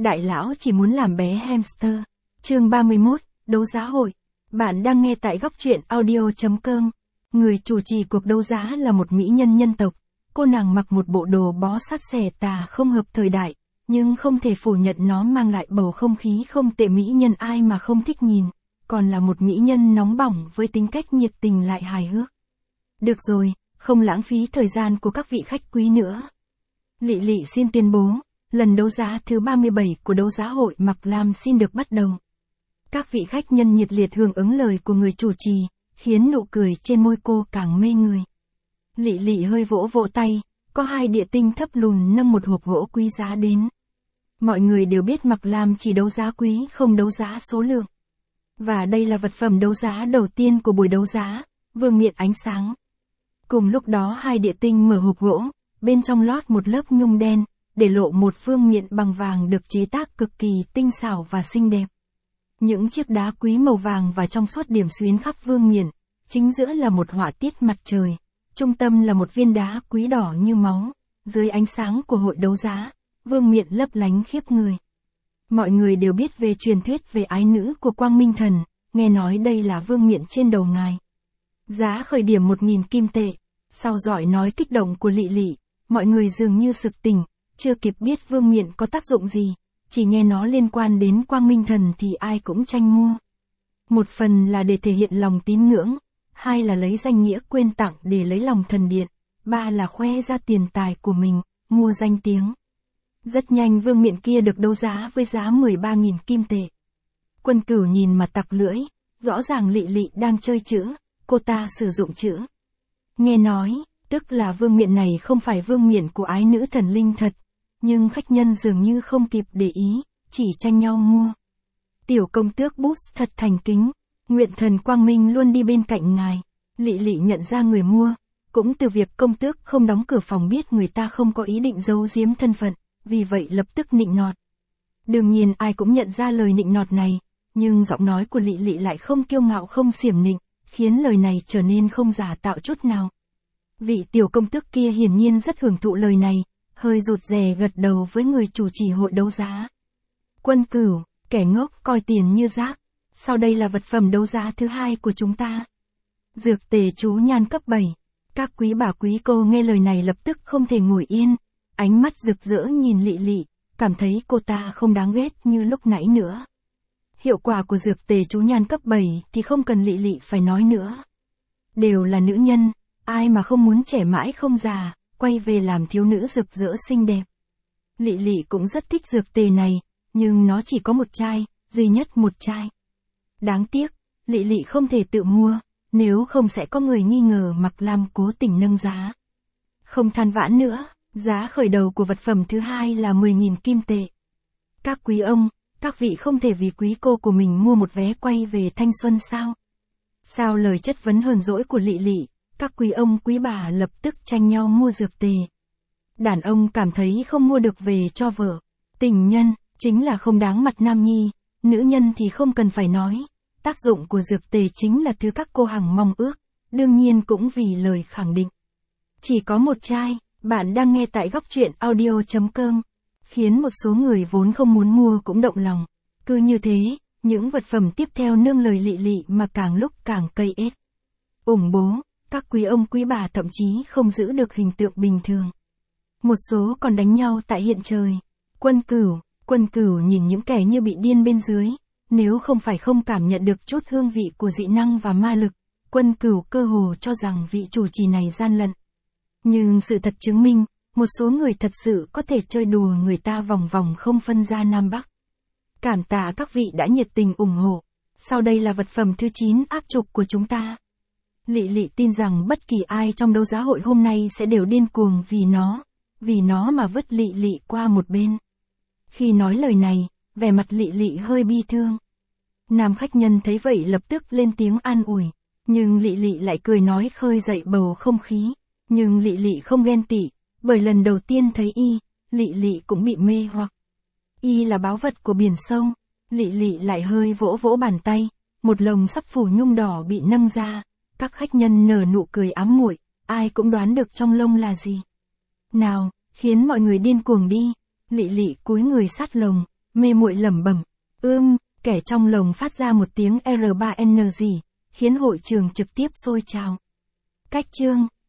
Đại lão chỉ muốn làm bé hamster. Chương 31, đấu giá hội. Bạn đang nghe tại góc truyện audio.com. Người chủ trì cuộc đấu giá là một mỹ nhân nhân tộc. Cô nàng mặc một bộ đồ bó sát xẻ tà không hợp thời đại, nhưng không thể phủ nhận nó mang lại bầu không khí không tệ. Mỹ nhân ai mà không thích nhìn, còn là một mỹ nhân nóng bỏng với tính cách nhiệt tình lại hài hước. Được rồi, không lãng phí thời gian của các vị khách quý nữa. Lị Lị xin tuyên bố, lần đấu giá thứ 37 của đấu giá hội Mặc Lam xin được bắt đầu. Các vị khách nhân nhiệt liệt hưởng ứng lời của người chủ trì, khiến nụ cười trên môi cô càng mê người. Lị Lị hơi vỗ vỗ tay, có hai địa tinh thấp lùn nâng một hộp gỗ quý giá đến. Mọi người đều biết Mặc Lam chỉ đấu giá quý không đấu giá số lượng. Và đây là vật phẩm đấu giá đầu tiên của buổi đấu giá, vương miện ánh sáng. Cùng lúc đó hai địa tinh mở hộp gỗ, bên trong lót một lớp nhung đen, để lộ một vương miện bằng vàng được chế tác cực kỳ tinh xảo và xinh đẹp. Những chiếc đá quý màu vàng và trong suốt điểm xuyến khắp vương miện, chính giữa là một họa tiết mặt trời, trung tâm là một viên đá quý đỏ như máu, dưới ánh sáng của hội đấu giá, vương miện lấp lánh khiếp người. Mọi người đều biết về truyền thuyết về ái nữ của Quang Minh Thần, nghe nói đây là vương miện trên đầu ngài. Giá khởi điểm 1.000 kim tệ. Sau giọng nói kích động của Lị Lị, mọi người dường như sực tỉnh, chưa kịp biết vương miện có tác dụng gì, chỉ nghe nó liên quan đến Quang Minh Thần thì ai cũng tranh mua. Một phần là để thể hiện lòng tín ngưỡng, hai là lấy danh nghĩa quên tặng để lấy lòng thần điện, ba là khoe ra tiền tài của mình, mua danh tiếng. Rất nhanh vương miện kia được đấu giá với giá 13.000 kim tệ. Quân Cửu nhìn mà tặc lưỡi, rõ ràng Lị Lị đang chơi chữ, cô ta sử dụng chữ. Nghe nói, tức là vương miện này không phải vương miện của ái nữ thần linh thật, nhưng khách nhân dường như không kịp để ý, chỉ tranh nhau mua. Tiểu công tước Boots thật thành kính, nguyện thần Quang Minh luôn đi bên cạnh ngài. Lị Lị nhận ra người mua, cũng từ việc công tước không đóng cửa phòng biết người ta không có ý định giấu giếm thân phận, vì vậy lập tức nịnh nọt. Đương nhiên ai cũng nhận ra lời nịnh nọt này, nhưng giọng nói của Lị Lị lại không kiêu ngạo không xiểm nịnh, khiến lời này trở nên không giả tạo chút nào. Vị tiểu công tước kia hiển nhiên rất hưởng thụ lời này, hơi rụt rè gật đầu với người chủ trì hội đấu giá. Quân Cửu, kẻ ngốc coi tiền như rác. Sau đây là vật phẩm đấu giá thứ hai của chúng ta. Dược tề chú nhan cấp 7. Các quý bà quý cô nghe lời này lập tức không thể ngồi yên, ánh mắt rực rỡ nhìn Lị Lị, cảm thấy cô ta không đáng ghét như lúc nãy nữa. Hiệu quả của dược tề chú nhan cấp 7 thì không cần Lị Lị phải nói nữa. Đều là nữ nhân, ai mà không muốn trẻ mãi không già, quay về làm thiếu nữ rực rỡ xinh đẹp. Lị Lị cũng rất thích dược tề này, nhưng nó chỉ có một chai, duy nhất một chai. Đáng tiếc, Lị Lị không thể tự mua, nếu không sẽ có người nghi ngờ Mặc Lam cố tình nâng giá. Không than vãn nữa, giá khởi đầu của vật phẩm thứ hai là 10.000 kim tệ. Các quý ông, các vị không thể vì quý cô của mình mua một vé quay về thanh xuân sao? Sau lời chất vấn hờn dỗi của Lị Lị, các quý ông quý bà lập tức tranh nhau mua dược tề. Đàn ông cảm thấy không mua được về cho vợ, tình nhân, chính là không đáng mặt nam nhi, nữ nhân thì không cần phải nói. Tác dụng của dược tề chính là thứ các cô hằng mong ước, đương nhiên cũng vì lời khẳng định. Chỉ có một chai, bạn đang nghe tại góc truyện audio.com, khiến một số người vốn không muốn mua cũng động lòng. Cứ như thế, những vật phẩm tiếp theo nương lời Lị Lị mà càng lúc càng cây ết. Ủng bố, các quý ông quý bà thậm chí không giữ được hình tượng bình thường. Một số còn đánh nhau tại hiện trời. Quân Cửu nhìn những kẻ như bị điên bên dưới. Nếu không phải không cảm nhận được chút hương vị của dị năng và ma lực, Quân Cửu cơ hồ cho rằng vị chủ trì này gian lận. Nhưng sự thật chứng minh, một số người thật sự có thể chơi đùa người ta vòng vòng không phân ra Nam Bắc. Cảm tạ các vị đã nhiệt tình ủng hộ. Sau đây là vật phẩm thứ 9 áp trục của chúng ta. Lị Lị tin rằng bất kỳ ai trong đấu giá hội hôm nay sẽ đều điên cuồng vì nó mà vứt Lị Lị qua một bên. Khi nói lời này, vẻ mặt Lị Lị hơi bi thương. Nam khách nhân thấy vậy lập tức lên tiếng an ủi, nhưng Lị Lị lại cười nói khơi dậy bầu không khí. Nhưng Lị Lị không ghen tị, bởi lần đầu tiên thấy y, Lị Lị cũng bị mê hoặc. Y là báu vật của biển sâu. Lị Lị lại hơi vỗ vỗ bàn tay, một lồng sắp phủ nhung đỏ bị nâng ra. Các khách nhân nở nụ cười ám muội, ai cũng đoán được trong lông là gì. Nào, khiến mọi người điên cuồng đi. Lị Lị cúi người sát lồng, Mê muội lẩm bẩm. Kẻ trong lồng phát ra một tiếng R3N gì, khiến hội trường trực tiếp sôi trào. Cách chương.